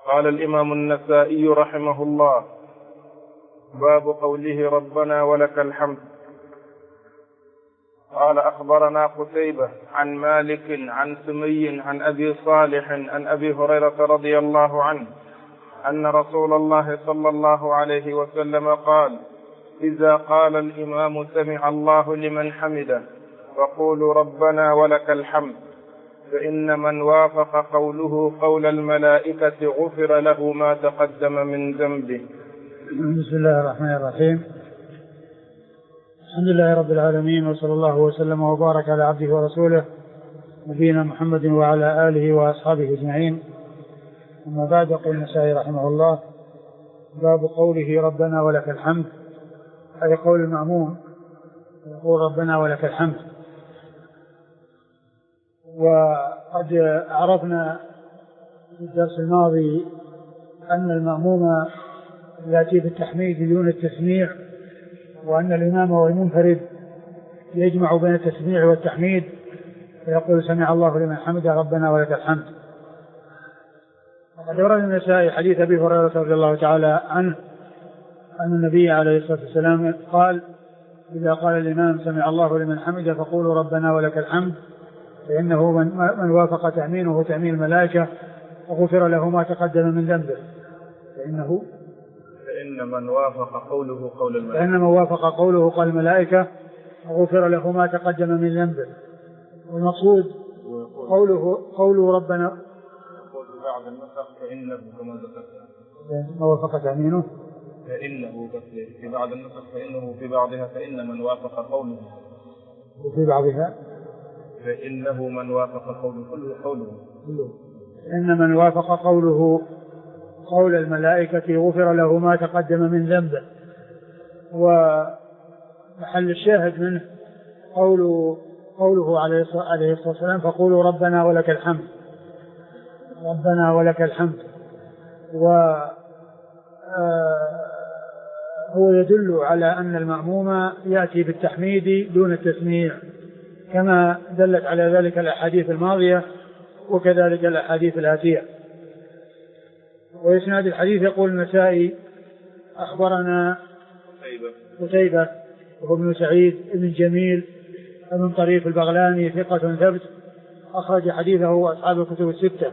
قال الإمام النسائي رحمه الله: باب قوله ربنا ولك الحمد. قال: أخبرنا قتيبة عن مالك عن سمي عن أبي صالح عن أبي هريرة رضي الله عنه أن رسول الله صلى الله عليه وسلم قال: إذا قال الإمام سمع الله لمن حمده فقولوا ربنا ولك الحمد، فإن من وافق قوله قول الملائكة غفر له ما تقدم من ذنبه. بسم الله الرحمن الرحيم. الحمد لله رب العالمين، وصلى الله وسلم وبارك على عبده ورسوله نبينا محمد وعلى آله وأصحابه أجمعين. أما بعد، يقول النسائي رحمه الله: باب قوله ربنا ولك الحمد، أي قول المأموم يقول ربنا ولك الحمد. وقد عرفنا في الدرس الماضي أن المأموم يأتي بالتحميد دون التسميع، وأن الإمام والمنفرد يجمع بين التسميع والتحميد فيقول سمع الله لمن حمده ربنا ولك الحمد. وقد ورد النسائي حديث أبي هريرة رضي الله تعالى عنه أن النبي عليه الصلاة والسلام قال: إذا قال الإمام سمع الله لمن حمده فقولوا ربنا ولك الحمد، فإنه من وافق تأمينه تأمين الملائكة وغفر له ما تقدم من ذنبه. فإن من وافق قوله قول الملائكة وغفر له ما تقدم من ذنبه. والمقصود قوله ربنا بعد النسخ فإنه كما ذكرت ما وافق تأمينه فإنه في بعض النسخ فإنه في بعضها فإن من وافق قوله وفي بعضها فإنه من وافق قوله إن من وافق قوله قول الملائكة غفر له ما تقدم من ذنبه. ومحل الشاهد منه قوله عليه الصلاة والسلام فقولوا ربنا ولك الحمد، ربنا ولك الحمد. وهو يدل على أن المأموم يأتي بالتحميد دون التسميع، كما دلت على ذلك الأحاديث الماضية وكذلك الأحاديث الآتية. وإسناد الحديث يقول النسائي: أخبرنا قتيبة وهو ابن سعيد ابن جميل ابن طريف البغلاني ثقة ثبت، أخرج حديثه أصحاب الكتب الستة.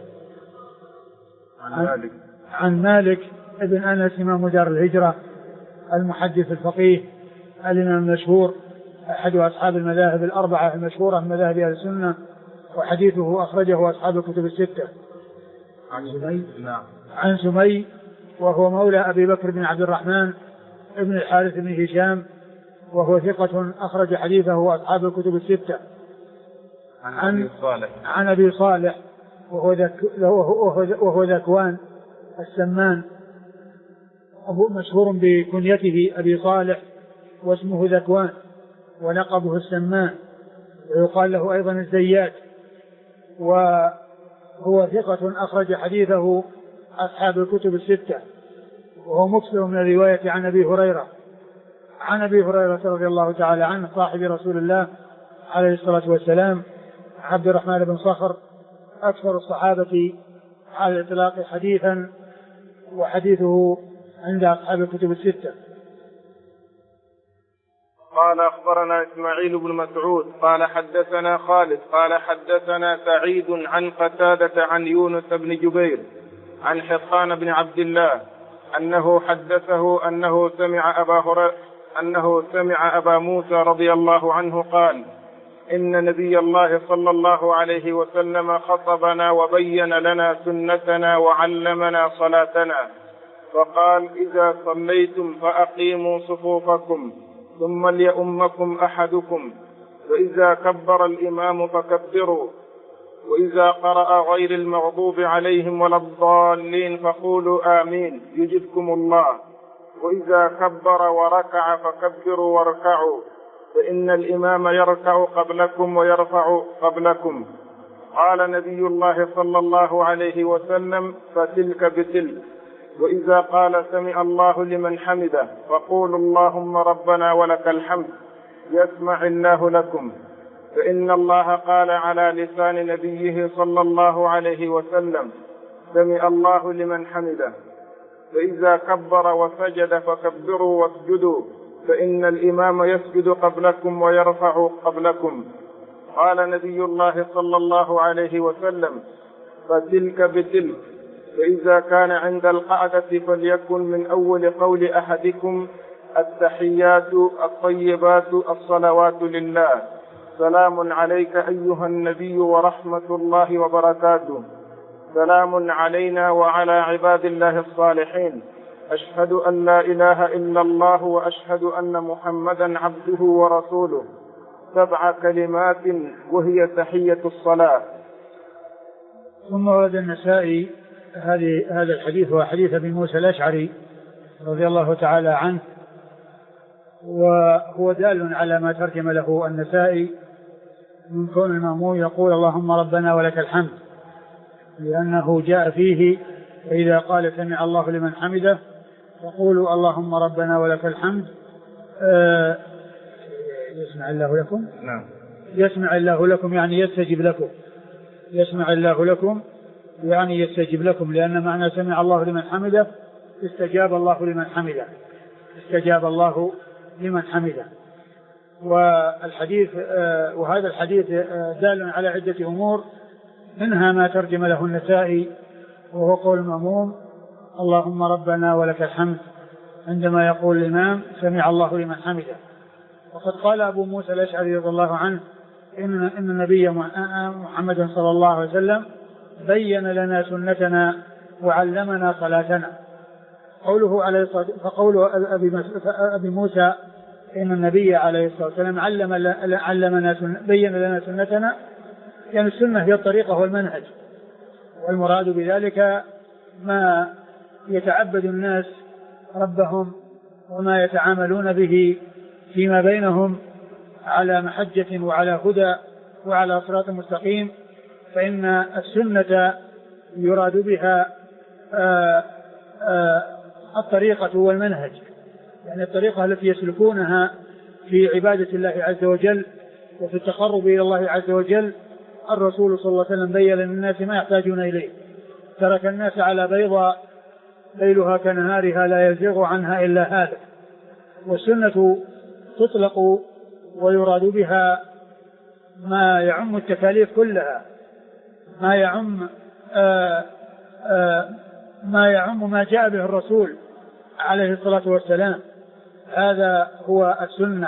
عن مالك ابن أنس إمام دار الهجرة المحدث الفقيه الإمام المشهور، أحد أصحاب المذاهب الأربعة المشهورة من مذاهب أهل السنة، وحديثه أخرجه أصحاب الكتب الستة. عن سمي وهو مولى أبي بكر بن عبد الرحمن ابن الحارث بن هشام، وهو ثقة أخرج حديثه أصحاب الكتب الستة. عن أبي صالح وهو ذكوان السمان، مشهور بكنيته أبي صالح واسمه ذكوان ولقبه السمان، ويقال له أيضا الزيات، وهو ثقة أخرج حديثه أصحاب الكتب الستة، وهو مكثر من الرواية عن أبي هريرة رضي الله تعالى عنه صاحب رسول الله عليه الصلاة والسلام، عبد الرحمن بن صخر، أكثر الصحابة على الإطلاق حديثا، وحديثه عند أصحاب الكتب الستة. قال: أخبرنا إسماعيل بن مسعود قال حدثنا خالد قال حدثنا سعيد عن قتادة عن يونس بن جبير عن حطان بن عبد الله أنه حدثه أنه سمع أبا موسى رضي الله عنه قال: إن نبي الله صلى الله عليه وسلم خطبنا وبين لنا سنتنا وعلمنا صلاتنا، فقال: إذا صليتم فأقيموا صفوفكم ثم ليؤمكم أحدكم، وإذا كبر الإمام فكبروا، وإذا قرأ غير المغضوب عليهم ولا الضالين فقولوا آمين يجبكم الله، وإذا كبر وركع فكبروا واركعوا، فإن الإمام يركع قبلكم ويرفع قبلكم. قال نبي الله صلى الله عليه وسلم: فتلك بتلك. وإذا قال سمع الله لمن حمده فقولوا اللهم ربنا ولك الحمد يسمع الله لكم، فإن الله قال على لسان نبيه صلى الله عليه وسلم: سمع الله لمن حمده، فإذا كبر وسجد فكبروا واسجدوا، فإن الإمام يسجد قبلكم ويرفع قبلكم. قال نبي الله صلى الله عليه وسلم: فتلك بتلك. فإذا كان عند القعدة فليكن من أول قول أحدكم: التحيات الطيبات الصلوات لله، سلام عليك أيها النبي ورحمة الله وبركاته، سلام علينا وعلى عباد الله الصالحين، أشهد أن لا إله إلا الله وأشهد أن محمدا عبده ورسوله، 7 كلمات وهي تحية الصلاة. ثم ورد النسائي هذا الحديث هو حديث أبي موسى الأشعري رضي الله تعالى عنه، وهو دال على ما ترجم له النسائي من كون المأموم يقول: اللهم ربنا ولك الحمد، لأنه جاء فيه: فإذا قال سمع الله لمن حمده فقولوا اللهم ربنا ولك الحمد يسمع الله لكم. نعم. يسمع الله لكم يعني يستجب لكم، يسمع الله لكم يعني يستجب لكم، لأن معنى سمع الله لمن حمده استجاب الله لمن حمده، استجاب الله لمن حمده. وهذا الحديث دال على عدة أمور، منها ما ترجم له النسائي وهو قول المأموم: اللهم ربنا ولك الحمد، عندما يقول الإمام سمع الله لمن حمده. وقد قال أبو موسى الأشعري رضي الله عنه إن النبي محمد صلى الله عليه وسلم بين لنا سنتنا وعلمنا صلاتنا. فقول أبي موسى إن النبي عليه الصلاة والسلام بين لنا سنتنا، يعني السنة هي الطريقة والمنهج، والمراد بذلك ما يتعبد الناس ربهم وما يتعاملون به فيما بينهم على محجة وعلى هدى وعلى صراط مستقيم، فإن السنة يراد بها الطريقة والمنهج، يعني الطريقة التي يسلكونها في عبادة الله عز وجل وفي التقرب إلى الله عز وجل. الرسول صلى الله عليه وسلم بين للناس ما يحتاجون إليه، ترك الناس على بيضاء ليلها كنهارها لا يزيغ عنها إلا هذا. والسنة تطلق ويراد بها ما يعم التكاليف كلها، ما يعم ما جاء به الرسول عليه الصلاة والسلام، هذا هو السنة.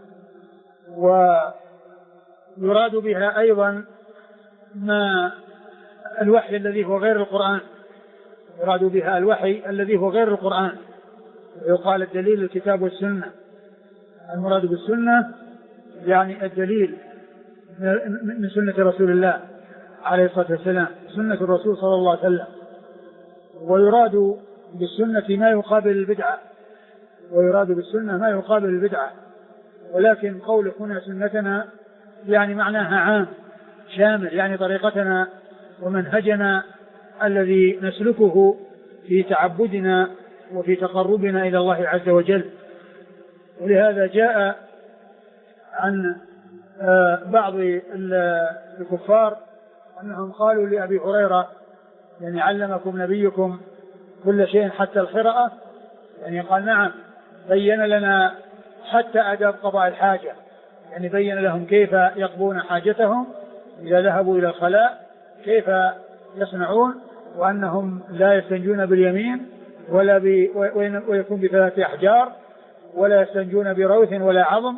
ويراد بها أيضا ما الوحي الذي هو غير القرآن، يراد بها الوحي الذي هو غير القرآن، ويقال الدليل الكتاب والسنة. المراد بالسنة يعني الدليل من سنة رسول الله عليه الصلاة والسلام، سنة الرسول صلى الله عليه وسلم. ويراد بالسنة ما يقابل البدعة، ويراد بالسنة ما يقابل البدعة، ولكن قول هنا سنتنا يعني معناها عام شامل، يعني طريقتنا ومنهجنا الذي نسلكه في تعبدنا وفي تقربنا إلى الله عز وجل. ولهذا جاء عن بعض الكفار أنهم قالوا لأبي هريرة: يعني علمكم نبيكم كل شيء حتى الخرأة؟ يعني قال: نعم، بين لنا حتى آداب قضاء الحاجة، يعني بين لهم كيف يقضون حاجتهم إذا ذهبوا إلى الخلاء، كيف يصنعون، وأنهم لا يستنجون باليمين ويكون ب3 أحجار، ولا يستنجون بروث ولا عظم.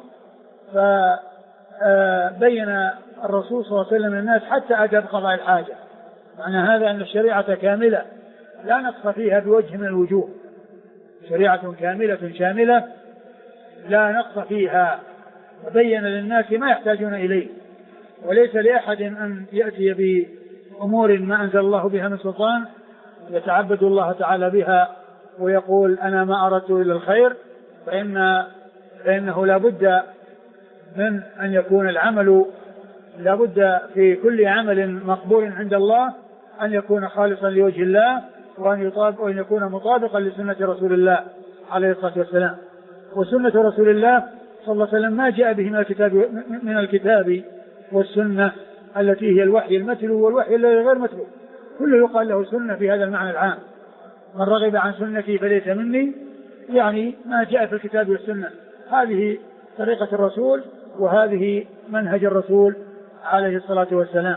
فبين الرسول صلى الله عليه وسلم للناس حتى آداب قضاء الحاجة. معنى هذا أن الشريعة كاملة لا نقص فيها بوجه من الوجوه، شريعة كاملة شاملة لا نقص فيها، وبين للناس ما يحتاجون إليه. وليس لأحد أن يأتي بأمور ما أنزل الله بها من سلطان يتعبد الله تعالى بها ويقول: أنا ما أردت إلا الخير، فإنه لا بد من أن يكون العمل، لا بد في كل عمل مقبول عند الله أن يكون خالصا لوجه الله، وأن يكون مطابقا لسنة رسول الله عليه الصلاة والسلام. وسنة رسول الله صلى الله عليه وسلم ما جاء به من الكتاب والسنة التي هي الوحي المتلو والوحي الذي غير متلو، كله يقال له سنة في هذا المعنى العام. من رغب عن سنتي فليس مني، يعني ما جاء في الكتاب والسنة. هذه طريقة الرسول وهذه منهج الرسول عليه الصلاة والسلام.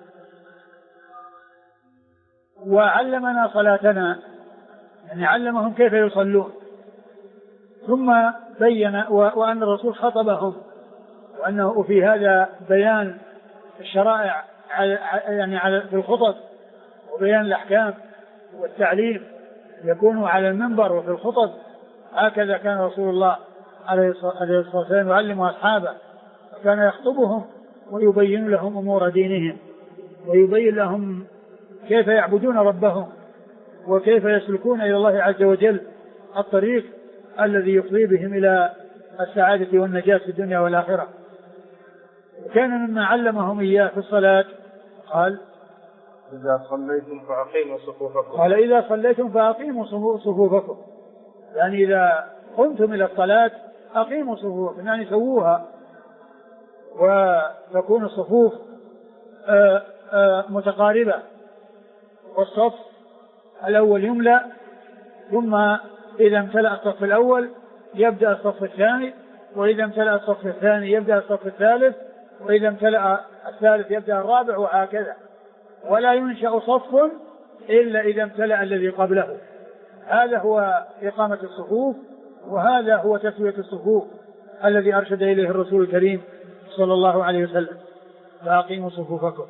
وعلمنا صلاتنا، يعني علمهم كيف يصلون، ثم بين وأن الرسول خطبهم، وأنه في هذا بيان الشرائع يعني في الخطب وبيان الأحكام والتعليم يكون على المنبر وفي الخطب. هكذا كان رسول الله عليه الصلاة والسلام يعلم أصحابه، وكان يخطبهم ويبين لهم أمور دينهم، ويبين لهم كيف يعبدون ربهم، وكيف يسلكون إلى الله عز وجل الطريق الذي يفضي بهم إلى السعادة والنجاة في الدنيا والآخرة. وكان مما علمهم إياه في الصلاة قال: إذا صليتم فأقيموا صفوفكم. قال: إذا صليتم فأقيموا صفوفكم، يعني إذا قمتم إلى الصلاة أقيموا صفوفكم، يعني سووها، وتكون الصفوف متقاربة، والصف الأول يملأ، ثم إذا امتلأ الصف الأول يبدأ الصف الثاني، وإذا امتلأ الصف الثاني يبدأ الصف الثالث، وإذا امتلأ الثالث يبدأ الرابع، وهكذا. ولا ينشأ صف إلا إذا امتلأ الذي قبله. هذا هو إقامة الصفوف، وهذا هو تسوية الصفوف الذي أرشد إليه الرسول الكريم صلى الله عليه وسلم: فأقيموا صفوفكم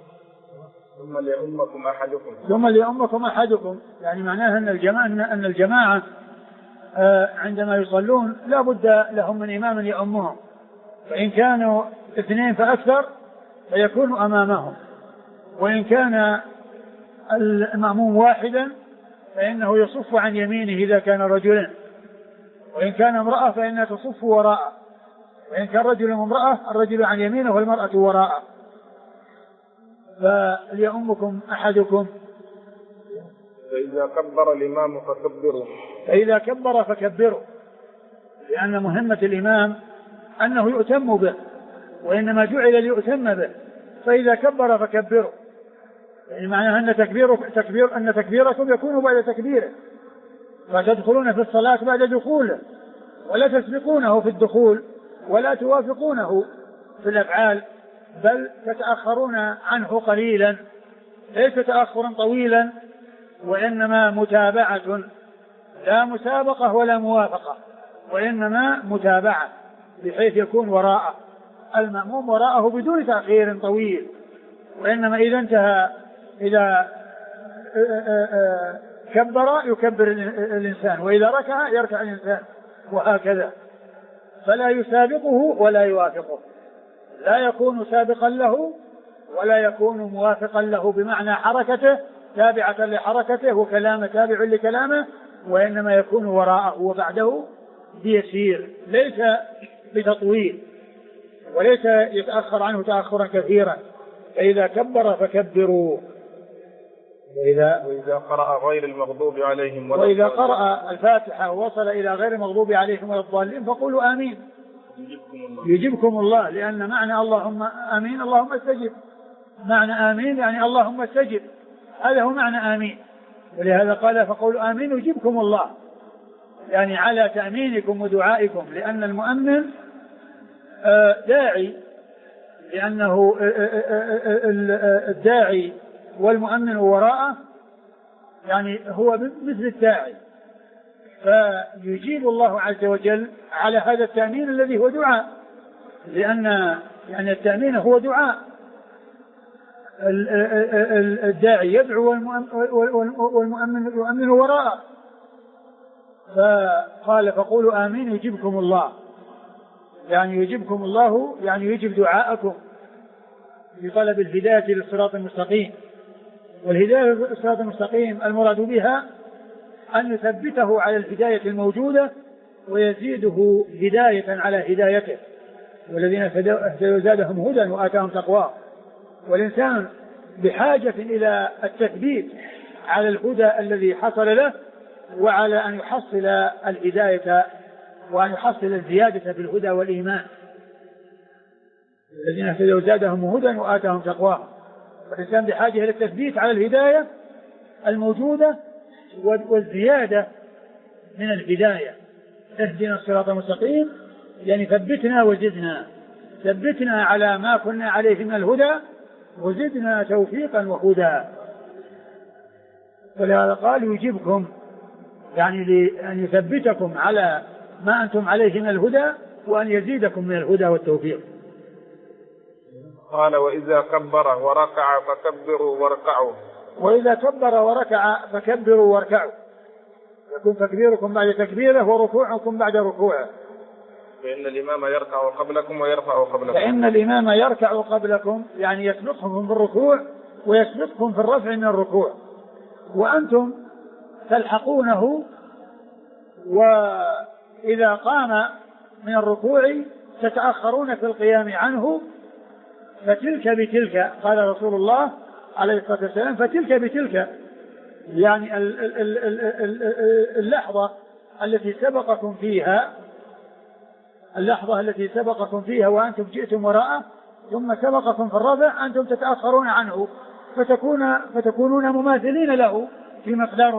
ثم ليؤمكم أحدكم. يعني معناها أن الجماعة عندما يصلون لا بد لهم من إمام يؤمهم، فإن كانوا 2 فأكثر فيكون أمامهم، وإن كان المأموم واحدا فإنه يصف عن يمينه إذا كان رجلا، وإن كان امرأة فإنها تصف وراءه، وإن كان رجل وامرأة الرجل عن يمينه والمرأة وراءه. فليؤمكم أحدكم. فإذا كبر الإمام فكبروا. فإذا كبر فكبروا، لأن مهمة الإمام أنه يؤتم به، وإنما جعل ليؤتم به. فإذا كبر فكبروا، يعني معناه أن تكبيركم يكون بعد تكبيره، فتدخلون في الصلاة بعد دخوله، ولا تسبقونه في الدخول ولا توافقونه في الأفعال، بل تتأخرون عنه قليلا، ليس تأخرا طويلا، وإنما متابعة، لا مسابقة ولا موافقة، وإنما متابعة، بحيث يكون وراءه المأموم وراءه بدون تأخير طويل. وإنما إذا كبر يكبر الإنسان، وإذا ركع يركع الإنسان، وهكذا. فلا يسابقه ولا يوافقه، لا يكون سابقا له ولا يكون موافقا له، بمعنى حركته تابعة لحركته وكلامه تابع لكلامه، وإنما يكون وراءه وبعده بيسير، ليس بتطويل، وليس يتأخر عنه تأخرا كثيرا. فإذا كبر فكبروا. وإذا قرأ غير المغضوب عليهم وإذا قرأ الفاتحة ووصل إلى غير المغضوب عليهم ولا الضالين فقولوا آمين يجبكم الله، لأن معنى اللهم آمين اللهم استجب، معنى آمين يعني اللهم استجب، هذا هو معنى آمين. ولهذا قال فقولوا آمين يجبكم الله، يعني على تأمينكم ودعائكم، لأن المؤمن داعي، لأنه الداعي والمؤمن وراءه يعني هو مثل الداعي، فيجيب الله عز وجل على هذا التأمين الذي هو دعاء، لأن يعني التأمين هو دعاء، الداعي يدعو والمؤمن يؤمن وراءه. فقال فقولوا آمين يجيبكم الله، يعني يجيبكم الله يعني يجيب دعاءكم بطلب الهداية للصراط المستقيم. والهداية للصراط المستقيم المراد بها أن يثبته على الهداية الموجودة ويزيده هداية على هدايته، والذين اهتدوا زادهم هدى وآتاهم تقواه. والإنسان بحاجة إلى التثبيت على الهدى الذي حصل له، وعلى أن يحصل الهداية وأن يحصل الزيادة في الهدى والإيمان. الذين اهتدوا زادهم هدى وآتاهم تقواه. فالإنسان بحاجة إلى التثبيت على الهداية الموجودة والزيادة من الهداية. اهدنا الصراط المستقيم يعني ثبتنا وزدنا، ثبتنا على ما كنا عليه من الهدى وزدنا توفيقا وهدى. ولهذا قال يجيبكم يعني لأن يثبتكم على ما أنتم عليه من الهدى وأن يزيدكم من الهدى والتوفيق. قال وإذا كبر وركع فكبروا واركعوا. وإذا كبر وركع فكبروا واركعوا، يكون تكبيركم بعد تكبيره وركوعكم بعد ركوعه. فإن الإمام يركع قبلكم ويرفع قبلكم. فإن الإمام يركع قبلكم يعني يسبقكم في الركوع ويسبقكم في الرفع من الركوع، وأنتم تلحقونه، وإذا قام من الركوع تتأخرون في القيام عنه. فتلك بتلك قال رسول الله عليه الصلاة والسلام، فتلك بتلك يعني اللحظة التي سبقكم فيها وأنتم جئتم وراءه ثم سبقكم في الرفع أنتم تتأخرون عنه فتكونون مماثلين له في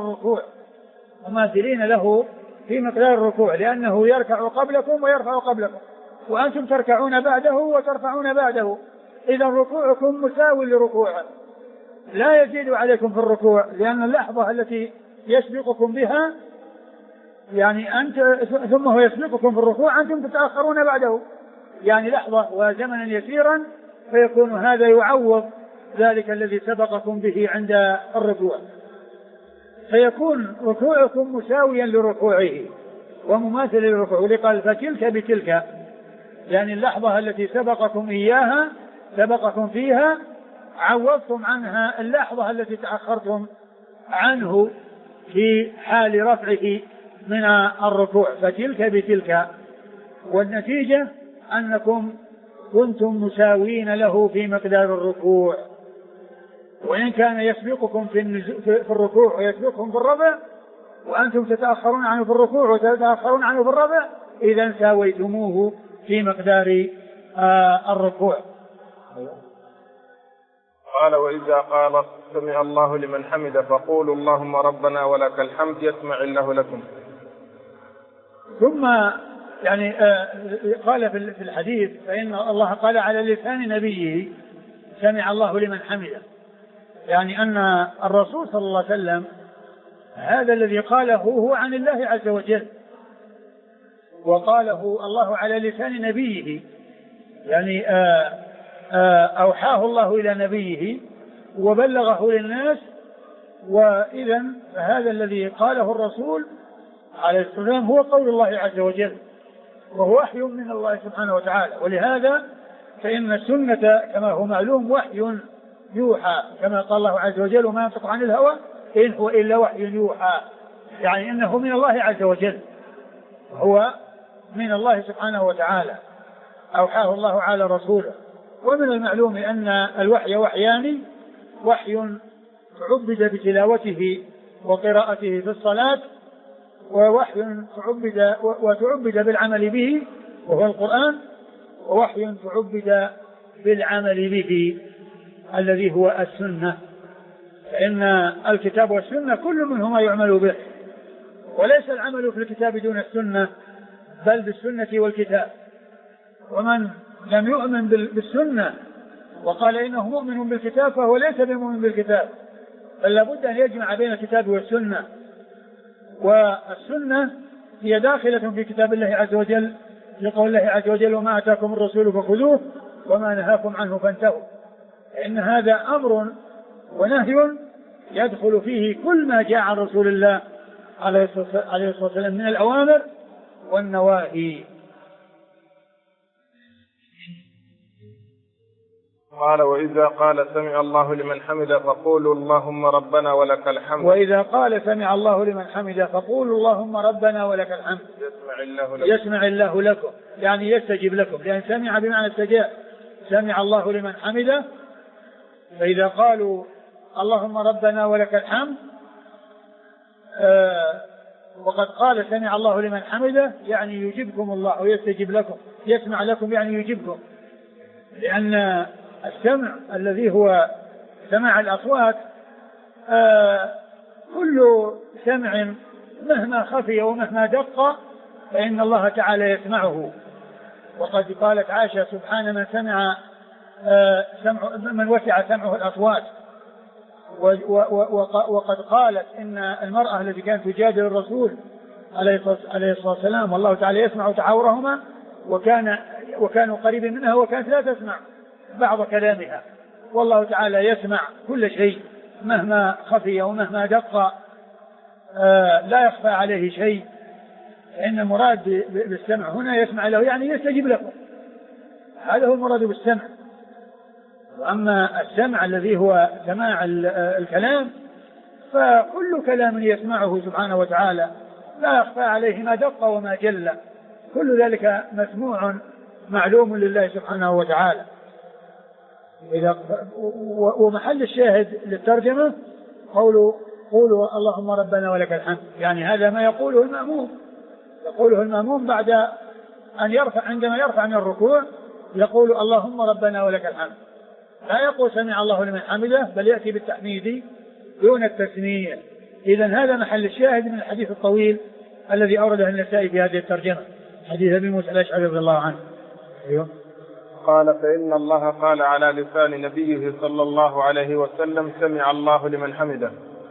مقدار الركوع، لأنه يركع قبلكم ويرفع قبلكم وأنتم تركعون بعده وترفعون بعده، إذا ركوعكم مساو لركوعه، لا يزيد عليكم في الركوع، لأن اللحظة التي يسبقكم بها يعني ثم هو يسبقكم في الركوع أنتم تتأخرون بعده، يعني لحظة وزمنا يسيرا، فيكون هذا يعوض ذلك الذي سبقكم به عند الركوع، فيكون ركوعكم مساويا لركوعه ومماثل للركوع. ولقال فتلك بتلك يعني اللحظة التي سبقكم فيها عوضتم عنها اللحظة التي تأخرتم عنه في حال رفعه من الركوع، فتلك بتلك. والنتيجة أنكم كنتم مساوين له في مقدار الركوع، وإن كان يسبقكم في الركوع ويسبقكم في الرفع وأنتم تتأخرون عنه في الركوع وتتأخرون عنه في الرفع، إذا ساويتموه في مقدار الركوع. قال وإذا قال سمع الله لمن حمد فقولوا اللهم ربنا ولك الحمد يسمع الله لكم. ثم يعني قال في الحديث فإن الله قال على لسان نبيه سمع الله لمن حمده، يعني أن الرسول صلى الله عليه وسلم هذا الذي قاله هو عن الله عز وجل، وقاله الله على لسان نبيه، يعني أوحاه الله إلى نبيه وبلغه للناس، وإذا هذا الذي قاله الرسول عليه الصلاة والسلام هو قول الله عز وجل وهو وحي من الله سبحانه وتعالى. ولهذا فإن السنة كما هو معلوم وحي يوحى، كما قال الله عز وجل وما ينطق عن الهوى إن هو إلا وحي يوحى، يعني إنه من الله عز وجل، هو من الله سبحانه وتعالى أوحاه الله على رسوله. ومن المعلوم أن الوحي وحيان، وحي تعبد بتلاوته وقراءته في الصلاة، ووحي تعبد بالعمل به وهو القرآن، ووحي تعبد بالعمل به الذي هو السنة. فإن الكتاب والسنة كل منهما يعمل به، وليس العمل في الكتاب دون السنة بل بالسنة والكتاب. ومن لم يؤمن بالسنة وقال إنه مؤمن بالكتاب فهو ليس بمؤمن بالكتاب، بل لابد أن يجمع بين الكتاب والسنة. والسنة هي داخلة في كتاب الله عز وجل لقول الله عز وجل وما أتاكم الرسول فخذوه وما نهاكم عنه فانتهوا، إن هذا أمر ونهي يدخل فيه كل ما جاء عن رسول الله عليه الصلاة والسلام من الأوامر والنواهي. قال وإذا قال سمع الله لمن حمد فقولوا اللهم ربنا ولك الحمد. وإذا قال سمع الله لمن حمد فقولوا اللهم ربنا ولك الحمد يسمع الله لكم، يعني يستجيب لكم، لأن سمع بمعنى استجاب. سمع الله لمن حمده، فإذا قالوا اللهم ربنا ولك الحمد وقد قال سمع الله لمن حمده يعني يجيبكم الله ويستجيب لكم، يسمع لكم يعني يجيبكم، لأن السمع الذي هو سماع الأصوات كل سمع مهما خفي ومهما دق فإن الله تعالى يسمعه. وقد قالت عائشة سبحان من سمع من وسع سمعه الأصوات. وقد قالت إن المرأة التي كانت تجادل الرسول عليه الصلاة والسلام والله تعالى يسمع تحاورهما وكانوا قريبين منها وكانت لا تسمع بعض كلامها، والله تعالى يسمع كل شيء مهما خفي ومهما دق، لا يخفى عليه شيء. إن المراد بالسمع هنا يسمع له يعني يستجيب لكم، هذا هو المراد بالسمع. وأما السمع الذي هو سماع الكلام فكل كلام يسمعه سبحانه وتعالى لا يخفى عليه ما دق وما جل، كل ذلك مسموع معلوم لله سبحانه وتعالى. ومحل الشاهد للترجمة قولوا اللهم ربنا ولك الحمد، يعني هذا ما يقوله المأموم بعد أن يرفع، عندما يرفع من الركوع يقول اللهم ربنا ولك الحمد، لا يقول سمع الله لمن حمده، بل يأتي بالتحميد دون التسمية. إذن هذا محل الشاهد من الحديث الطويل الذي أورده النسائي في هذه الترجمة، حديث أبي موسى الأشعري رضي الله عنه. أيوه. قال فإن الله قال على لسان نبيه صلى الله عليه وسلم سمع الله لمن حمده.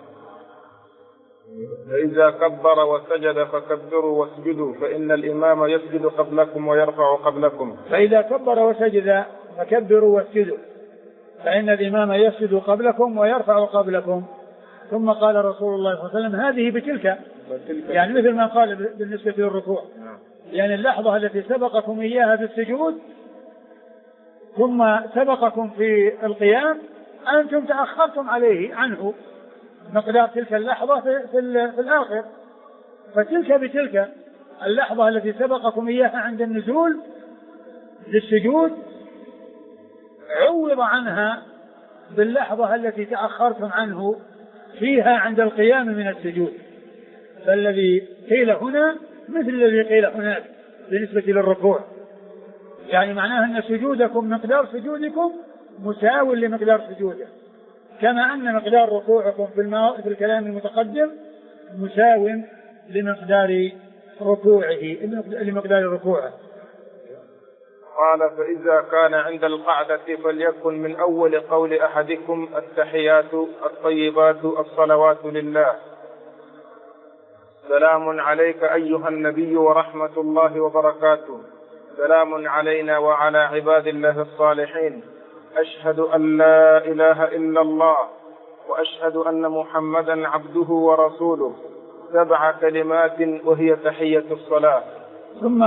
فإذا كبر وسجد فكبروا واسجدوا فإن الإمام يسجد قبلكم ويرفع قبلكم. فإذا كبر وسجد فكبروا واسجدوا فإن الإمام يسجد قبلكم ويرفع قبلكم. ثم قال رسول الله صلى الله عليه وسلم هذه بتلك، يعني مثل ما قال بالنسبة للركوع، يعني اللحظة التي سبقكم إياها في السجود ثم سبقكم في القيام أنتم تأخرتم عنه مقدار تلك اللحظة في الآخر، فتلك بتلك اللحظة التي سبقكم إياها عند النزول للسجود عوض عنها باللحظة التي تأخرتم عنه فيها عند القيام من السجود. فالذي قيل هنا مثل الذي قيل هناك بالنسبة للركوع، يعني معناه أن سجودكم مقدار سجودكم مساو لمقدار سجوده، كما أن مقدار ركوعكم في الكلام المتقدم مساو لمقدار ركوعه. قال فإذا كان عند القعدة فليكن من أول قول أحدكم التحيات الطيبات الصلوات لله. سلام عليك أيها النبي ورحمة الله وبركاته، سلام علينا وعلى عباد الله الصالحين، أشهد أن لا إله إلا الله وأشهد أن محمدا عبده ورسوله، 7 كلمات وهي تحية الصلاة. ثم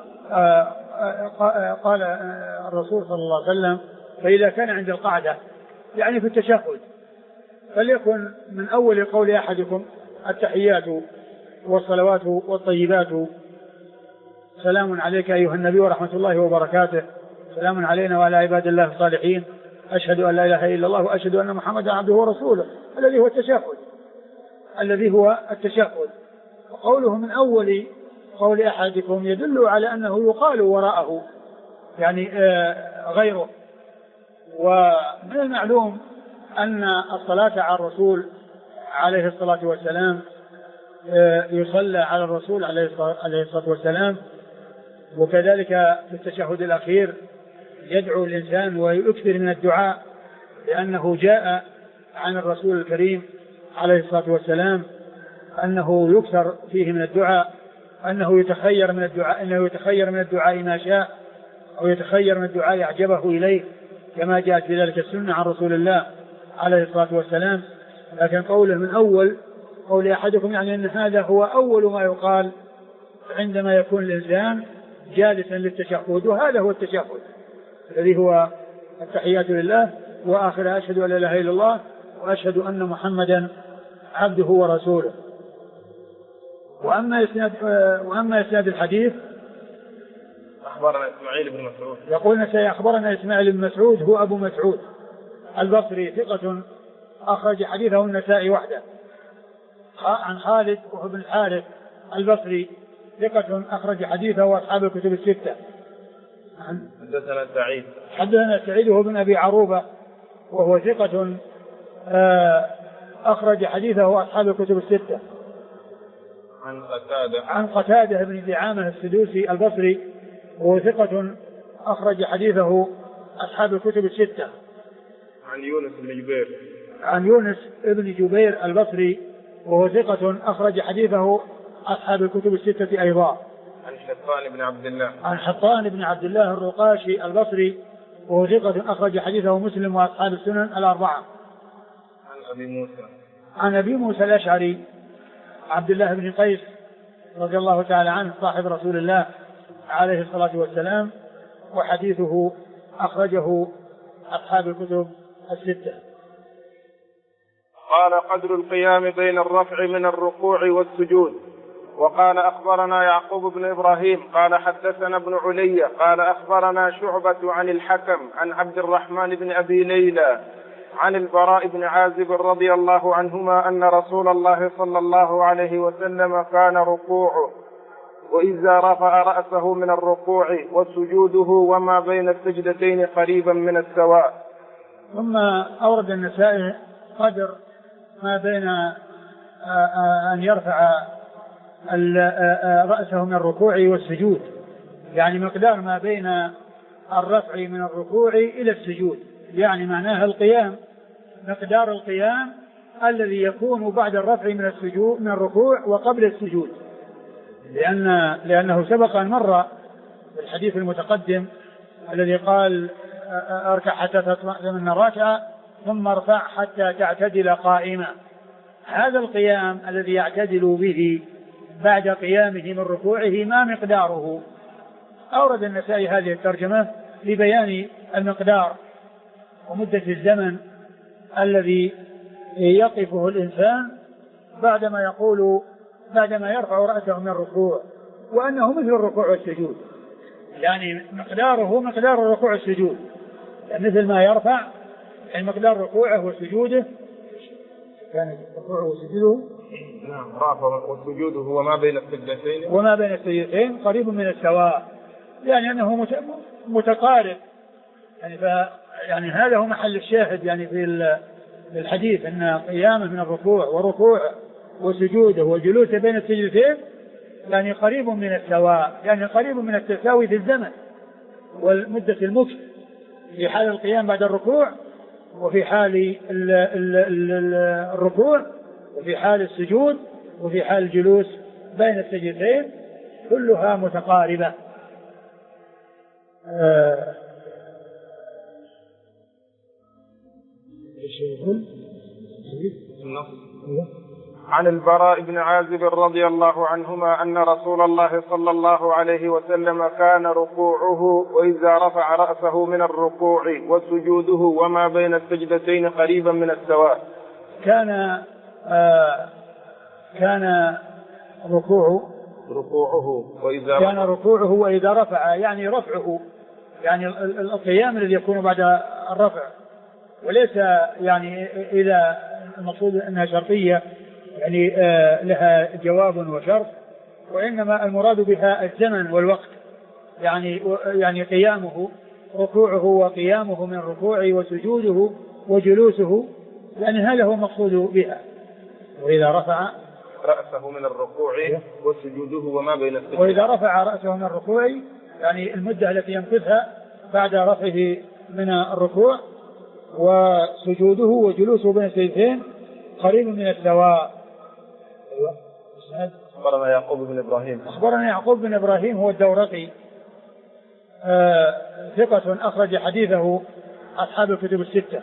قال الرسول صلى الله عليه وسلم فإذا كان عند القعدة يعني في التشهد فليكن من أول قول أحدكم التحيات والصلوات والطيبات، سلام عليك أيها النبي ورحمة الله وبركاته، سلام علينا وعلى عباد الله الصالحين، أشهد أن لا إله إلا الله وأشهد أن محمدا عبده ورسوله، الذي هو التشهد. وقوله من أول قول أحدكم يدل على أنه يقال وراءه يعني غيره. ومن المعلوم أن الصلاة على الرسول عليه الصلاة والسلام يصلى على الرسول عليه الصلاة والسلام، وكذلك في التشهد الأخير يدعو الإنسان ويكثر من الدعاء، لأنه جاء عن الرسول الكريم عليه الصلاة والسلام أنه يكثر فيه من الدعاء، أنه يتخير من الدعاء ما شاء، أو يتخير من الدعاء أعجبه إليه، كما جاءت في ذلك السنة عن رسول الله عليه الصلاة والسلام. لكن قوله من أول قول أحدكم يعني أن هذا هو أول ما يقال عندما يكون الإنسان جالسا للتشهد، وهذا هو التشهد الذي هو التحيات لله وآخر أشهد أن لا إله إلا الله وأشهد أن محمدا عبده ورسوله. وأما إسناد الحديث أخبرنا إسماعيل بن مسعود، يقول أخبرنا إسماعيل بن مسعود هو أبو مسعود البصري ثقة أخرج حديثه النسائي وحده، عن خالد وهو بن الحارث البصري ثقة أخرج حديثه وأصحاب الكتب الستة. حدثنا سعيد وهو بن أبي عروبة وهو ثقة أخرج حديثه أصحاب الكتب الستة. عن قتادة بن دعامة السدوسي البصري وهو ثقة أخرج حديثه أصحاب الكتب الستة. عن يونس بن جبير البصري وهو ثقة أخرج حديثه أصحاب الكتب الستة أيضا. عن حطان بن عبد الله الرقاشي البصري وهو ثقة أخرج حديثه مسلم وأصحاب السنن الأربعة. عن أبي موسى الأشعري عبد الله بن قيس رضي الله تعالى عنه صاحب رسول الله عليه الصلاة والسلام وحديثه أخرجه أصحاب الكتب الستة. قال قدر القيام بين الرفع من الركوع والسجود. وقال أخبرنا يعقوب بن إبراهيم قال حدثنا ابن علي قال أخبرنا شعبة عن الحكم عن عبد الرحمن بن أبي ليلى عن البراء بن عازب رضي الله عنهما أن رسول الله صلى الله عليه وسلم كان ركوعه وإذا رفع رأسه من الركوع وسجوده وما بين السجدتين قريبا من السواء. ثم أورد النسائي قدر ما بين أن يرفع رأسه من الركوع والسجود، يعني مقدار ما بين الرفع من الركوع إلى السجود، يعني معناها القيام، مقدار القيام الذي يكون بعد الرفع من السجود من الركوع وقبل السجود، لأنه سبق أن مر في الحديث المتقدم الذي قال اركع حتى تطمئن راكعا ثم ارفع حتى تعتدل قائما. هذا القيام الذي يعتدل به بعد قيامه من ركوعه ما مقداره؟ أورد النسائي هذه الترجمة لبيان المقدار ومدة الزمن الذي يقفه الإنسان بعدما يرفع رأسه من الركوع، وأنه مثل الركوع والسجود، يعني مقداره مقدار الركوع والسجود، يعني مثل ما يرفع يعني مقدار ركوعه وسجوده كان ركوعه وسجوده رفعه وسجوده وما بين السجدتين قريب من السواء، يعني أنه متقارب، يعني هذا هو محل الشاهد يعني في الحديث أن قيامه من الركوع وركوع وسجوده وجلوسه بين السجدتين يعني قريب من السواء، يعني قريب من التساوي في الزمن والمدة المكث في حال القيام بعد الركوع وفي حال الركوع وفي حال السجود وفي حال الجلوس بين السجدتين كلها متقاربة. عن البراء بن عازب رضي الله عنهما أن رسول الله صلى الله عليه وسلم كان ركوعه وإذا رفع رأسه من الركوع وسجوده وما بين السجدتين قريبا من السواء. كان ركوعه وإذا رفع، يعني رفعه يعني القيام الذي يكون بعد الرفع، وليس يعني إذا المقصود أنها شرطية يعني لها جواب وشرط، وإنما المراد بها الزمن والوقت، يعني قيامه ركوعه وقيامه من الركوع وسجوده وجلوسه، يعني هذا هو المقصود بها. وإذا رفع رأسه من الركوع وسجوده وما بين السجدتين، وإذا رفع رأسه من الركوع يعني المدة التي يمكثها بعد رفعه من الركوع وسجوده وجلوسه بين السجدتين قريب من السواء. أخبرنا يعقوب بن إبراهيم هو الدورقي ثقة أخرج حديثه أصحاب الكتب الستة.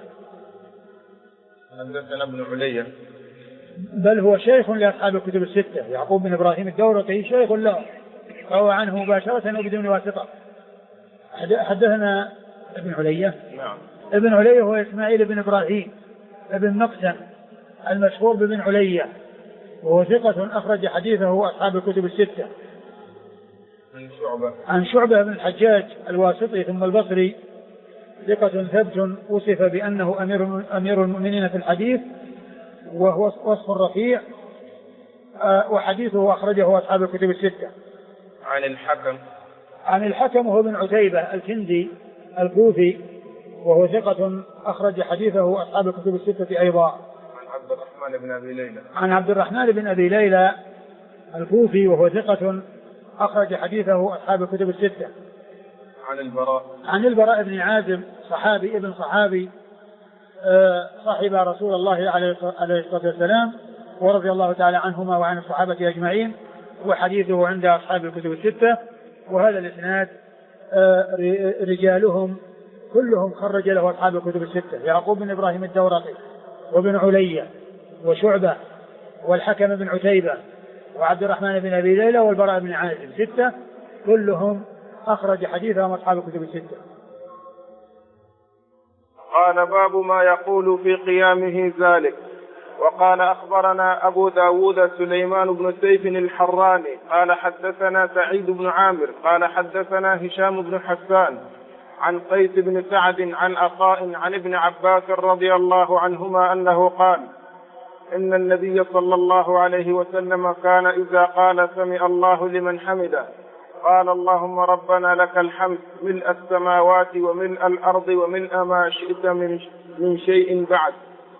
حدثنا ابن علي بل هو شيخ لأصحاب الكتب الستة، يعقوب بن إبراهيم الدورقي شيخ له، روى عنه مباشرة وبدون واسطة. حدثنا ابن علي. نعم. ابن علي هو إسماعيل بن إبراهيم ابن مقسم المشهور بابن علي، وهو ثقة أخرج حديثه أصحاب الكتب الستة. عن شعبة بن الحجاج الواسطي ثم البصري ثقة ثبت وصف بأنه أمير المؤمنين في الحديث، وهو وصف رفيع، وحديثه أخرجه أصحاب الكتب الستة. عن الحكم وهو بن عتيبة الكندي الكوفي، وهو ثقة أخرج حديثه أصحاب الكتب الستة أيضا. عن عبد الرحمن بن أبي ليلى. عن عبد الرحمن بن أبي ليلى الكوفي وهو ثقة أخرج حديثه أصحاب الكتب الستة. عن البراء بن عازب صحابي ابن صحابي صاحب رسول الله عليه الصلاة والسلام ورضي الله تعالى عنهما وعن الصحابة أجمعين، وحديثه عند أصحاب الكتب الستة. وهذا الإسناد رجالهم كلهم خرج له أصحاب الكتب الستة: يعقوب بن إبراهيم الدورقي وابن علية وشعبة والحكم بن عتيبة وعبد الرحمن بن أبي ليلى والبراء بن عازب، ستة كلهم أخرج حديثهم أصحاب الكتب الستة. قال: باب ما يقول في قيامه ذلك. وقال: أخبرنا أبو داود سليمان بن سيف الحراني قال حدثنا سعيد بن عامر قال حدثنا هشام بن حسان عن قيس بن سعد عن عطاء عن ابن عباس رضي الله عنهما أنه قال: إن النبي صلى الله عليه وسلم كان إذا قال سمع الله لمن حمده قال: اللهم ربنا لك الحمد ملء السماوات وملء الأرض وملء ما شئت من شيء بعد.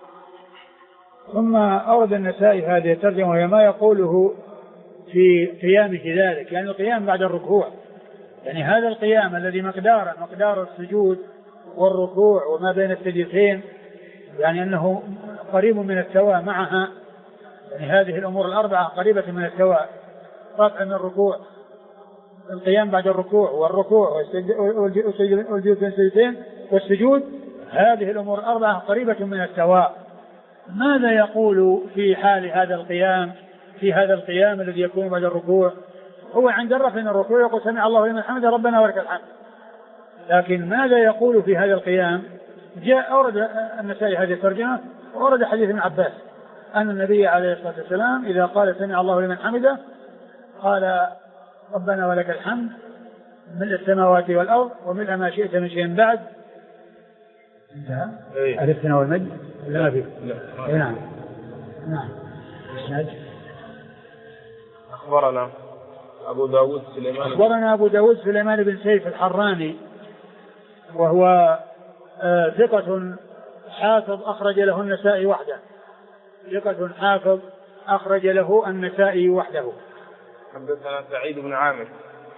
ثم أورد النسائي هذه الترجمة وهي ما يقوله في قيامه ذلك، يعني القيام بعد الركوع، يعني هذا القيام الذي مقدار السجود والركوع وما بين السجدتين، يعني أنه قريب من السواء معها، يعني هذه الأمور الأربعة قريبة من السواء: رفع من الركوع، القيام بعد الركوع، والركوع والجلوس بين السجدتين والسجود، هذه الأمور الأربعة قريبة من السواء. ماذا يقول في حال هذا القيام، في هذا القيام الذي يكون بعد الركوع؟ هو عند الرفع من الركوع يقول: سمع الله لمن حمده ربنا ولك الحمد. لكن ماذا يقول في هذا القيام؟ أورد النسائي هذه الترجمة وأورد حديث ابن عباس أن النبي عليه الصلاة والسلام إذا قال سمع الله لمن حمده قال: ربنا ولك الحمد ملء السماوات والأرض وملء ما شئت من شيء بعد. انتهى. عرفتنا والمجد ولا ما فيه؟ نعم. أخبرنا أبو داود سليمان بن سيف الحراني وهو ثقة حافظ أخرج له النسائي وحده. حدثنا سعيد بن عامر.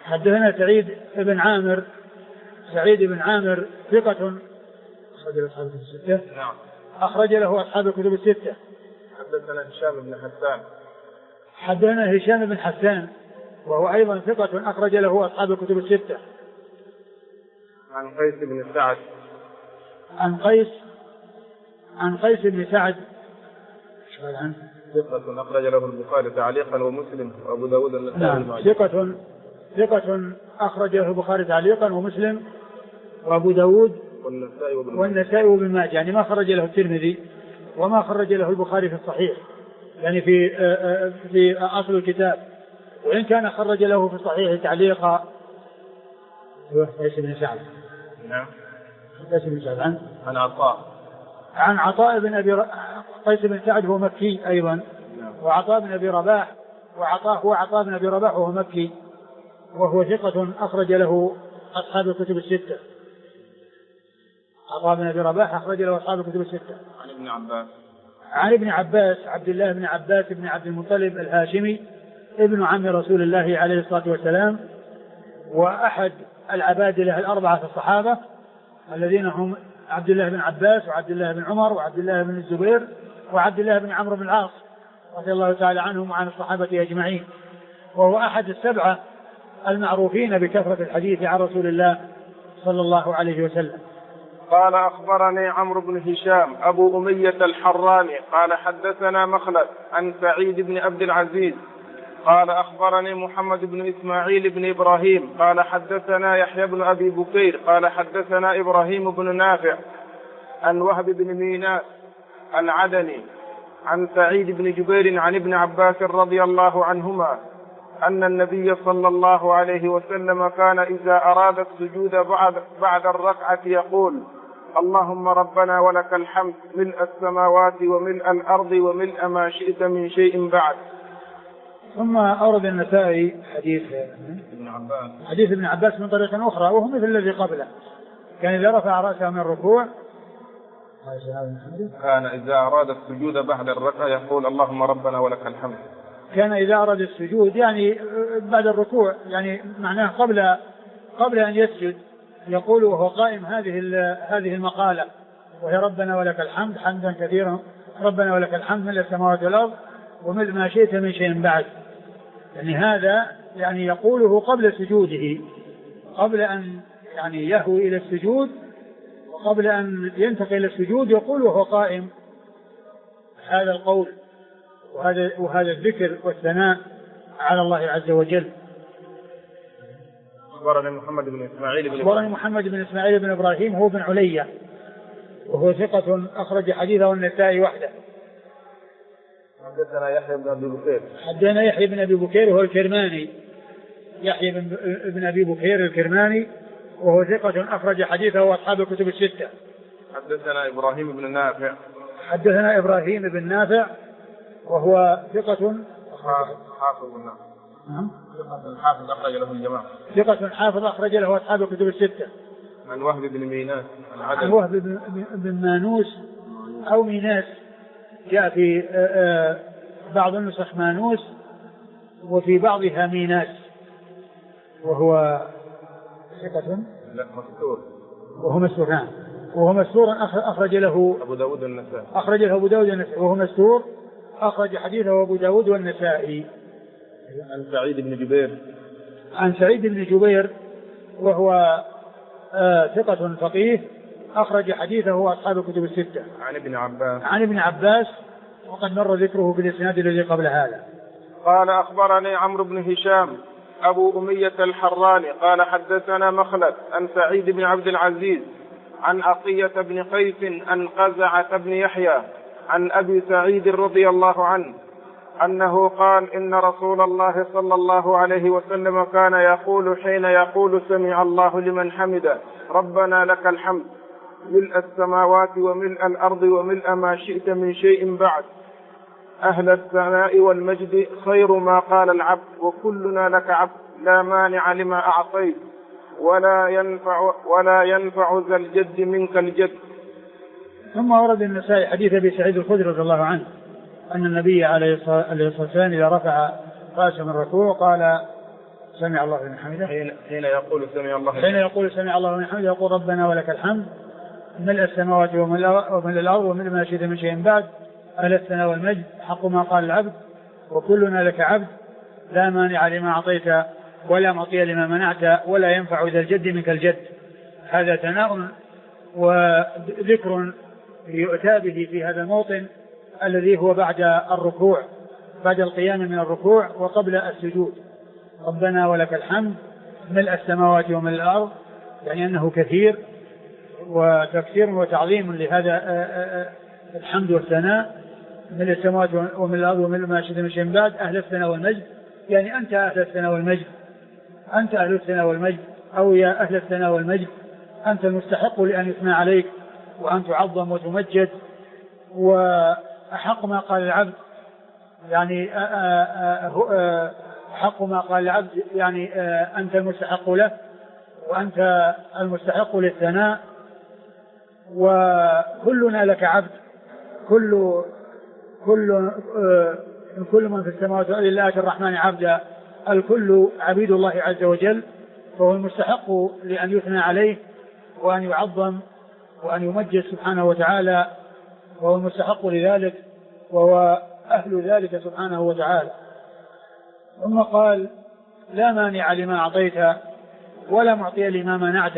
سعيد بن عامر ثقة أخرج له أصحاب الكتب الستة. حدثنا هشام بن حسان وهو أيضا ثقة أخرج له أصحاب الكتب الستة. عن قيس بن سعد. عن قيس بن سعد ثقة أخرج له البخاري تعليقا ومسلم وأبو داود النسائي. ثقة أخرج له البخاري تعليقا ومسلم وأبو داود والنسائي وابن ماجه، يعني ما خرج له الترمذي وما خرج له البخاري في الصحيح، يعني في أصل الكتاب، وإن كان خرج له في الصحيح تعليقا. قيس بن سعد. نعم. قيس بن سعد عن عطاء بن أبي قيس بن سعد هو مكي أيضا. نعم. وعطاء بن أبي رباح عطاء بن أبي رباح وهو مكي وهو ثقة أخرج له أصحاب الكتب الستة. عطاء بن أبي رباح أخرج له أصحاب الكتب الستة. عن ابن عباس عبد الله بن عباس بن عبد المطلب الهاشمي ابن عم رسول الله عليه الصلاة والسلام، وأحد العبادلة الأربعة في الصحابة الذين هم عبد الله بن عباس وعبد الله بن عمر وعبد الله بن الزبير وعبد الله بن عمرو بن العاص رضي الله تعالى عنهم وعن الصحابة أجمعين، وهو أحد السبعة المعروفين بكثرة الحديث عن رسول الله صلى الله عليه وسلم. قال: أخبرني عمرو بن هشام أبو أمية الحراني قال حدثنا مخلد عن سعيد بن عبد العزيز قال أخبرني محمد بن إسماعيل بن إبراهيم قال حدثنا يحيى بن أبي بكير قال حدثنا إبراهيم بن نافع عن وهب بن ميناء العدني عن سعيد بن جبير عن ابن عباس رضي الله عنهما أن النبي صلى الله عليه وسلم كان إذا أراد السجود بعد الركعة يقول: اللهم ربنا ولك الحمد ملء السماوات وملء الأرض وملء ما شئت من شيء بعد. ثم أورد النسائي حديث ابن عباس من طريق أخرى وهو مثل الذي قبله، كان إذا رفع رأسه من الركوع كان إذا أراد السجود بعد الركعة يقول اللهم ربنا ولك الحمد. كان إذا أراد السجود يعني بعد الركوع، يعني معناه قبل أن يسجد يقول وهو قائم هذه المقالة، وهي ربنا ولك الحمد حمدا كثيرا، ربنا ولك الحمد ملء السماوات والأرض وملء ما شئت من شيء بعد. يعني هذا يعني يقوله قبل سجوده، قبل أن يعني يهوي إلى السجود، وقبل أن ينتقل إلى السجود يقول وهو قائم هذا القول وهذا الذكر والثناء على الله عز وجل. أخبرني محمد بن إسماعيل بن إبراهيم هو بن علية، وهو ثقة أخرج حديثه النسائي وحده. حدثنا يحيى بن أبي بكير وهو الكرماني، يحيى بن أبي بكير الكرماني، وهو ثقة أخرج حديثه وأصحاب الكتب الستة. حدثنا إبراهيم بن نافع وهو ثقة حافظ أخرج له الجماعة. ثقة حافظ أخرج له أصحاب الكتب الستة. عن وهب بن ميناس عن وهب بن مانوس أو ميناس، جاء في بعض النسخ مانوس وفي بعضها ميناس، وهو ثقة وهو مستور أخرج له أبو داود النسائي. وهو مستور أخرج حديثه أبو داود والنسائي. عن سعيد بن جبير وهو ثقة فقيه أخرج حديثه أصحاب الكتب الستة. عن ابن عباس وقد مر ذكره في الإسناد الذي قبل هذا. قال أخبرني عمرو بن هشام أبو أمية الحراني قال حدثنا مخلد عن سعيد بن عبد العزيز عن عطية بن قيس عن قزعة بن يحيى عن أبي سعيد رضي الله عنه أنه قال إن رسول الله صلى الله عليه وسلم كان يقول حين يقول سمع الله لمن حمده ربنا لك الحمد ملء السماوات وملء الأرض وملء ما شئت من شيء بعد أهل الثناء والمجد خير ما قال العبد وكلنا لك عبد لا مانع لما أعطيت ولا ينفع ذا الجد منك الجد. ثم ورد النسائي حديث أبي سعيد الخدري رضي الله عنه أن النبي عليه الصلاة والسلام إذا رفع رأسه من الركوع قال سمع الله لمن حمده حين يقول سمع الله لمن حمده يقول ربنا ولك الحمد ملء السماوات وملء الأرض وملء ما شئت من شيء بعد أهل الثناء والمجد حق ما قال العبد وكلنا لك عبد لا مانع لما أعطيت ولا معطي لما منعت ولا ينفع ذا الجد منك الجد. هذا ثناء وذكر يؤتى به في هذا الموطن الذي هو بعد الركوع، بعد القيام من الركوع وقبل السجود. ربنا ولك الحمد ملء السماوات وملء الأرض، يعني أنه كثير وتكثير وتعظيم لهذا الحمد والثناء. ملء السماوات وملء الأرض وملء ما شئت من شيء بعد أهل الثناء والمجد، يعني أنت أهل الثناء والمجد، أنت أهل الثناء والمجد، أو يا أهل الثناء والمجد أنت المستحق لأن يثنى عليك وأن تعظم وتمجد. وأحق ما قال العبد يعني حق ما قال العبد يعني أنت المستحق له وأنت المستحق للثناء وكلنا لك عبد. كل من في السماوات والأرض إلا آتي الرحمن عبدا، الكل عبيد الله عز وجل، فهو المستحق لأن يثنى عليه وأن يعظم وأن يمجد سبحانه وتعالى، وهو المستحق لذلك وهو أهل ذلك سبحانه وتعالى. ثم قال لا مانع لما أعطيت ولا معطي لما منعت.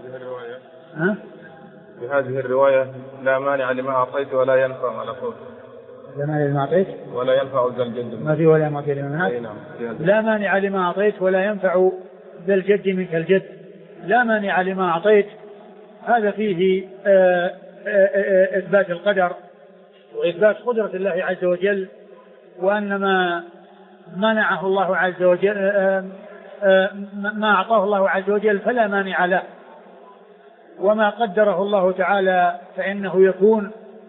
في هذه الرواية لا مانع لما أعطيت ولا ينفع على قول لا مانع لما أعطيت ولا ينفع ذا الجد ما في ولا معطي لما منعت. لا مانع لما أعطيت ولا ينفع ذا الجد منك الجد. لا مانع لما أعطيت، هذا فيه إثبات القدر وإثبات قدرة الله عز وجل، وأن ما منعه الله عز وجل ما أعطاه الله عز وجل فلا مانع له، وما قدره الله تعالى فإنه يكون.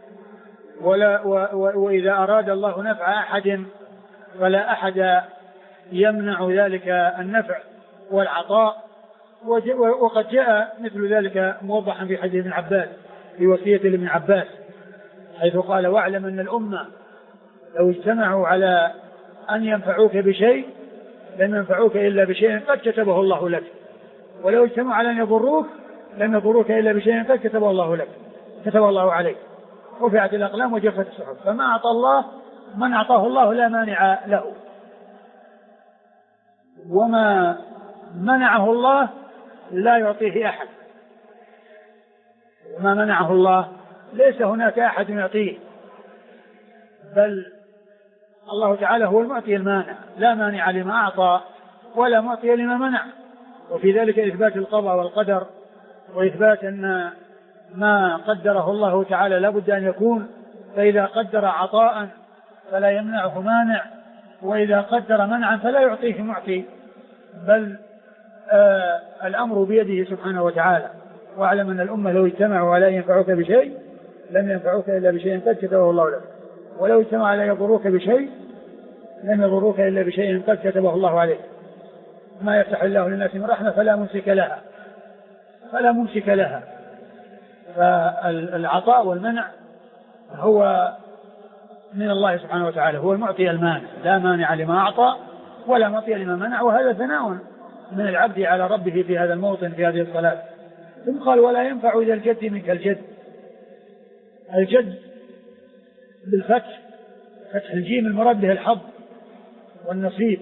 وإذا أراد الله نفع أحد فلا أحد يمنع ذلك النفع والعطاء. وقد جاء مثل ذلك موضحا في حديث ابن عباس في وصية لابن عباس حيث قال: واعلم أن الأمة لو اجتمعوا على أن ينفعوك بشيء لم ينفعوك إلا بشيء قد كتبه الله لك، ولو اجتمعوا على أن يضروك لم يضروك إلا بشيء قد كتبه الله لك، كتب الله عليك. رفعت الأقلام وجفت الصحف. فما أعطى الله من أعطاه الله لا مانع له، وما منعه الله لا يعطيه أحد، وما منعه الله ليس هناك أحد يعطيه، بل الله تعالى هو المعطي المانع، لا مانع لما أعطى ولا معطي لما منع. وفي ذلك إثبات القضاء والقدر، وإثبات أن ما قدره الله تعالى لا بد أن يكون، فإذا قدر عطاء فلا يمنعه مانع، وإذا قدر منعا فلا يعطيه معطي، بل الأمر بيده سبحانه وتعالى. واعلم أن الأمة لو اجتمعوا على أن ينفعوك بشيء لم ينفعوك إلا بشيء قد كتبه الله لك، ولو اجتمعوا على أن يضروك بشيء لم يضروك إلا بشيء قد كتبه الله عليك. ما يفتح الله للناس من رحمة فلا ممسك لها. فالعطاء والمنع هو من الله سبحانه وتعالى، هو المعطي المانع، لا مانع لما أعطى ولا معطي لما منع. وهذا ثناء من العبد على ربه في هذا الموطن في هذه الصلاة. ثم قال: ولا ينفع إذا الجد منك الجد. الجد بالفتح، فتح الجيم المراد به الحظ والنصيب.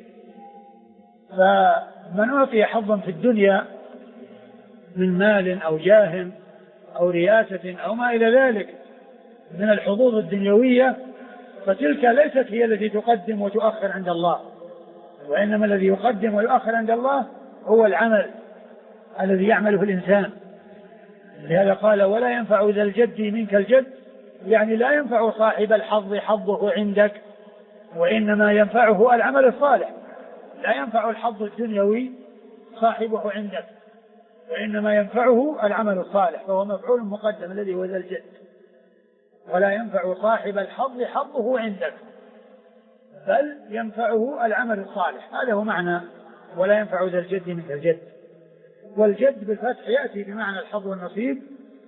فمن أعطي حظا في الدنيا من مال أو جاه أو رياسة أو ما إلى ذلك من الحظوظ الدنيوية، فتلك ليست هي التي تقدم وتؤخر عند الله، وإنما الذي يقدم ويؤخر عند الله هو العمل الذي يعمله الإنسان. لهذا قال: ولا ينفع ذا الجد منك الجد، يعني لا ينفع صاحب الحظ حظه عندك، وإنما ينفعه العمل الصالح. لا ينفع الحظ الدنيوي صاحبه عندك، وإنما ينفعه العمل الصالح، فهو مفعول مقدم الذي هو ذا الجد. ولا ينفع صاحب الحظ حظه عندك، بل ينفعه العمل الصالح. هذا هو معنى ولا ينفع ذا الجد منك الجد. والجد بالفتح يأتي بمعنى الحظ والنصيب،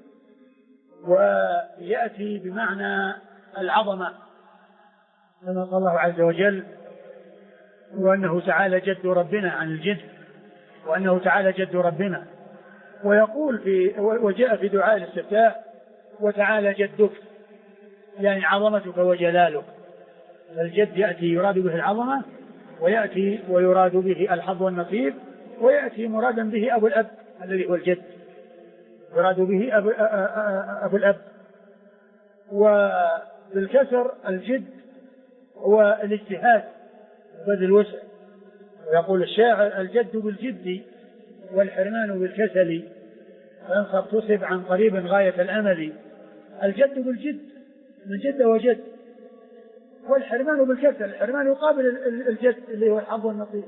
ويأتي بمعنى العظمة، كما قال الله عز وجل: وأنه تعالى جد ربنا عن الجد، وأنه تعالى جد ربنا. ويقول وجاء في دعاء الاستفتاء: وتعالى جدك، يعني عظمتك وجلالك. الجد يأتي يراد به العظمة، ويأتي ويراد به الحظ والنصيب، ويأتي مرادا به أبو الأب الذي هو الجد، يراد به أبو الأب. وبالكسر الجد هو الاجتهاد وبذل الوسع. ويقول الشاعر: الجد بالجد والحرمان بالكسل، فانصب تصب عن قريب غاية الأمل. الجد بالجد من جد وجد، والحرمان بالكسل، الحرمان يقابل الجد اللي هو الحظ والنصيب،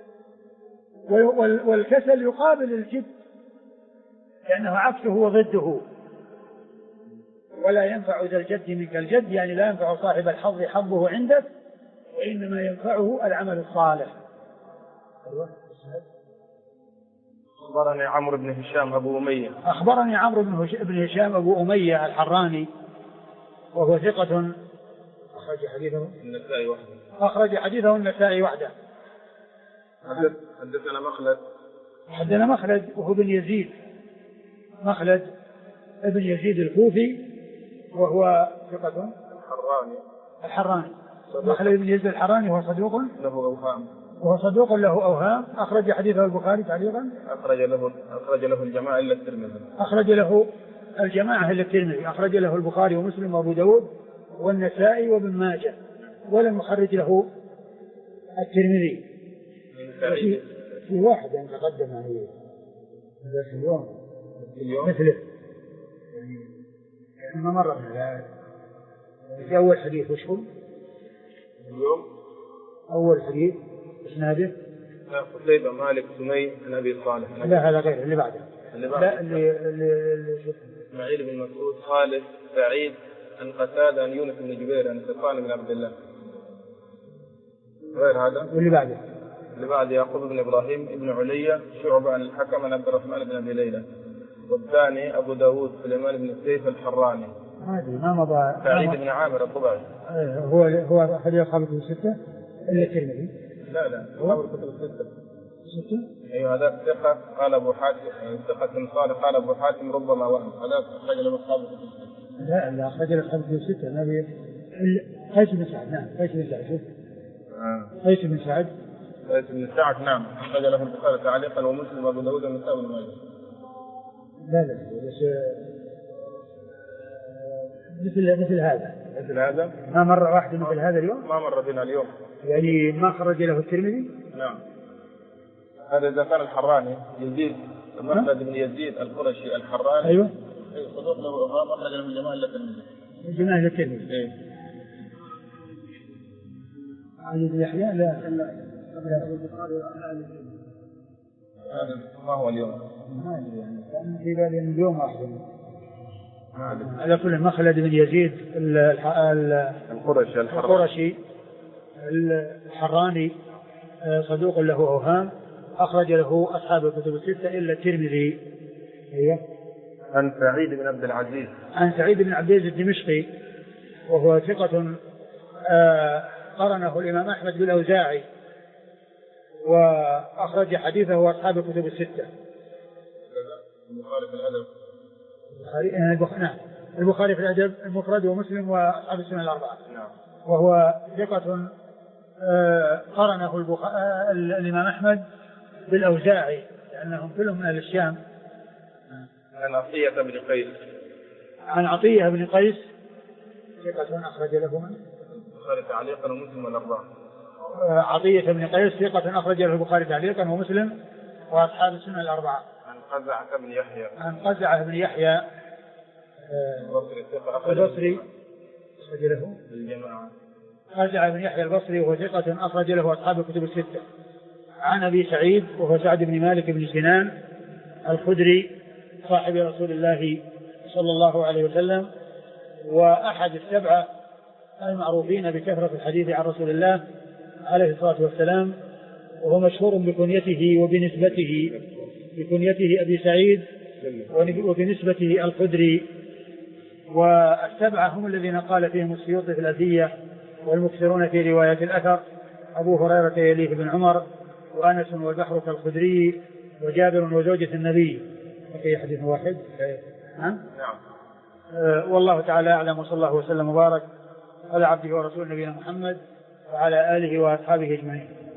والكسل يقابل الجد لأنه عكسه وضده. ولا ينفع ذا الجد منك الجد، يعني لا ينفع صاحب الحظ حظه عندك، وإنما ينفعه العمل الصالح. أخبرني عمرو بن هشام أبو أمية. أخبرني عمرو بن هشام أبو أمية الحراني، وهو ثقة أخرج حديثه النسائي وحده. حدثنا مخلد وهو بن يزيد، مخلد ابن يزيد الكوفي، وهو ثقة الحراني. مخلد بن يزيد الحراني وهو صدوق له أوهام، أخرج حديثه البخاري تعليقا، أخرج له الجماعة إلا الترمذي، أخرج له البخاري ومسلم وأبو داود والنسائي وابن ماجه، ولم يخرج له الترمذي. في واحد يعني تقدم عليه بس اليوم مثله يعني ما مر من ذلك. في أول حديث وش هو؟ اليوم أول حديث إسناده قتيبة مالك سمي عن أبي صالح. لا هذا غير اللي بعده. لا اللي إسماعيل بن مسعود خالد سعيد عن قتادة عن يونس بن جبير عن سلطان بن عبد الله. غير هذا. واللي بعده يعقوب بن إبراهيم بن عليا شعبة عن الحكم عن عبد الرحمن بن أبي ليلى. والثاني أبو داود سليمان بن السيف الحراني. هذه ما مضى. سعيد بن عامر الضبعي. هو أحد أصحاب الكتب الستة إلا الترمذي. لا أصحاب الكتب الستة. ستة؟ أيوه هذا ثقة قال أبو حاتم، ثقة صالح قال أبو حاتم ربما وهم، هذا أخرج له أصحاب الكتب الستة. لا أخرج له أصحاب الكتب الستة. النبي قيس بن سعد. نعم قيس بن سعد. شوف قيس بن سعد. قيس بن سعد نعم أخرج له البخاري تعليقا ومسلم وأبو داود والنسائي وابن ماجه. لا بس مثل هذا ما مر واحد مثل هذا اليوم. ما مر بنا اليوم يعني ما خرج له الترمذي. نعم. هذا إذا كان الحراني يزيد مخلد بن يزيد القرشي الحراني. أيوه صدوق له أوهام أخرج له من جماعة الترمذي. من جماعة الترمذي. إيه. عن يحيى لا هذا ما هو اليوم. يعني كان في بالي اليوم واحد. على كل مخلد بن يزيد القرشي الحراني صدوق له أوهام أخرج له أصحاب الكتب الستة إلا الترمذي. أيوه. عن سعيد بن عبد العزيز. عن سعيد بن عبد العزيز الدمشقي وهو ثقة قرنه الإمام أحمد بالأوزاعي وأخرج حديثه أصحاب الكتب الستة. البخاري في الأدب. نعم البخاري في الأدب المفرد ومسلم وأصحاب السنن الأربعة. نعم. وهو ثقة قرنه الإمام أحمد بالأوزاعي لأنهم كلهم من أهل الشام. عن عطية بن قيس. عن عطية بن قيس ثقة أخرج له من البخاري تعليقا ومسلم والأربعة. عطية بن قيس ثقة أخرج له البخاري تعليقا ومسلم وأصحاب السنن الأربعة. عن قزعة بن يحيى. عن قزعة بن يحيى البصري أخرج له الجماعة. قزعة بن يحيى البصري وهو ثقة أخرج له أصحاب الكتب الستة. عن أبي سعيد وهو سعد بن مالك بن سنان الخدري صاحب رسول الله صلى الله عليه وسلم وأحد السبعة المعروفين بكثرة الحديث عن رسول الله عليه الصلاة والسلام وهو مشهور بكنيته وبنسبته بكنيته أبي سعيد وبنسبته الخدري. والسبعة هم الذين قال فيهم السيوطي في الألفية والمكثرون في رواية الأثر أبو هريرة يليه بن عمر وأنس والبحر كالخدري وجابر وزوجة النبي في حديث واحد. نعم. والله تعالى أعلم وصلى الله وسلم وبارك على عبده ورسوله نبينا محمد وعلى آله وأصحابه أجمعين.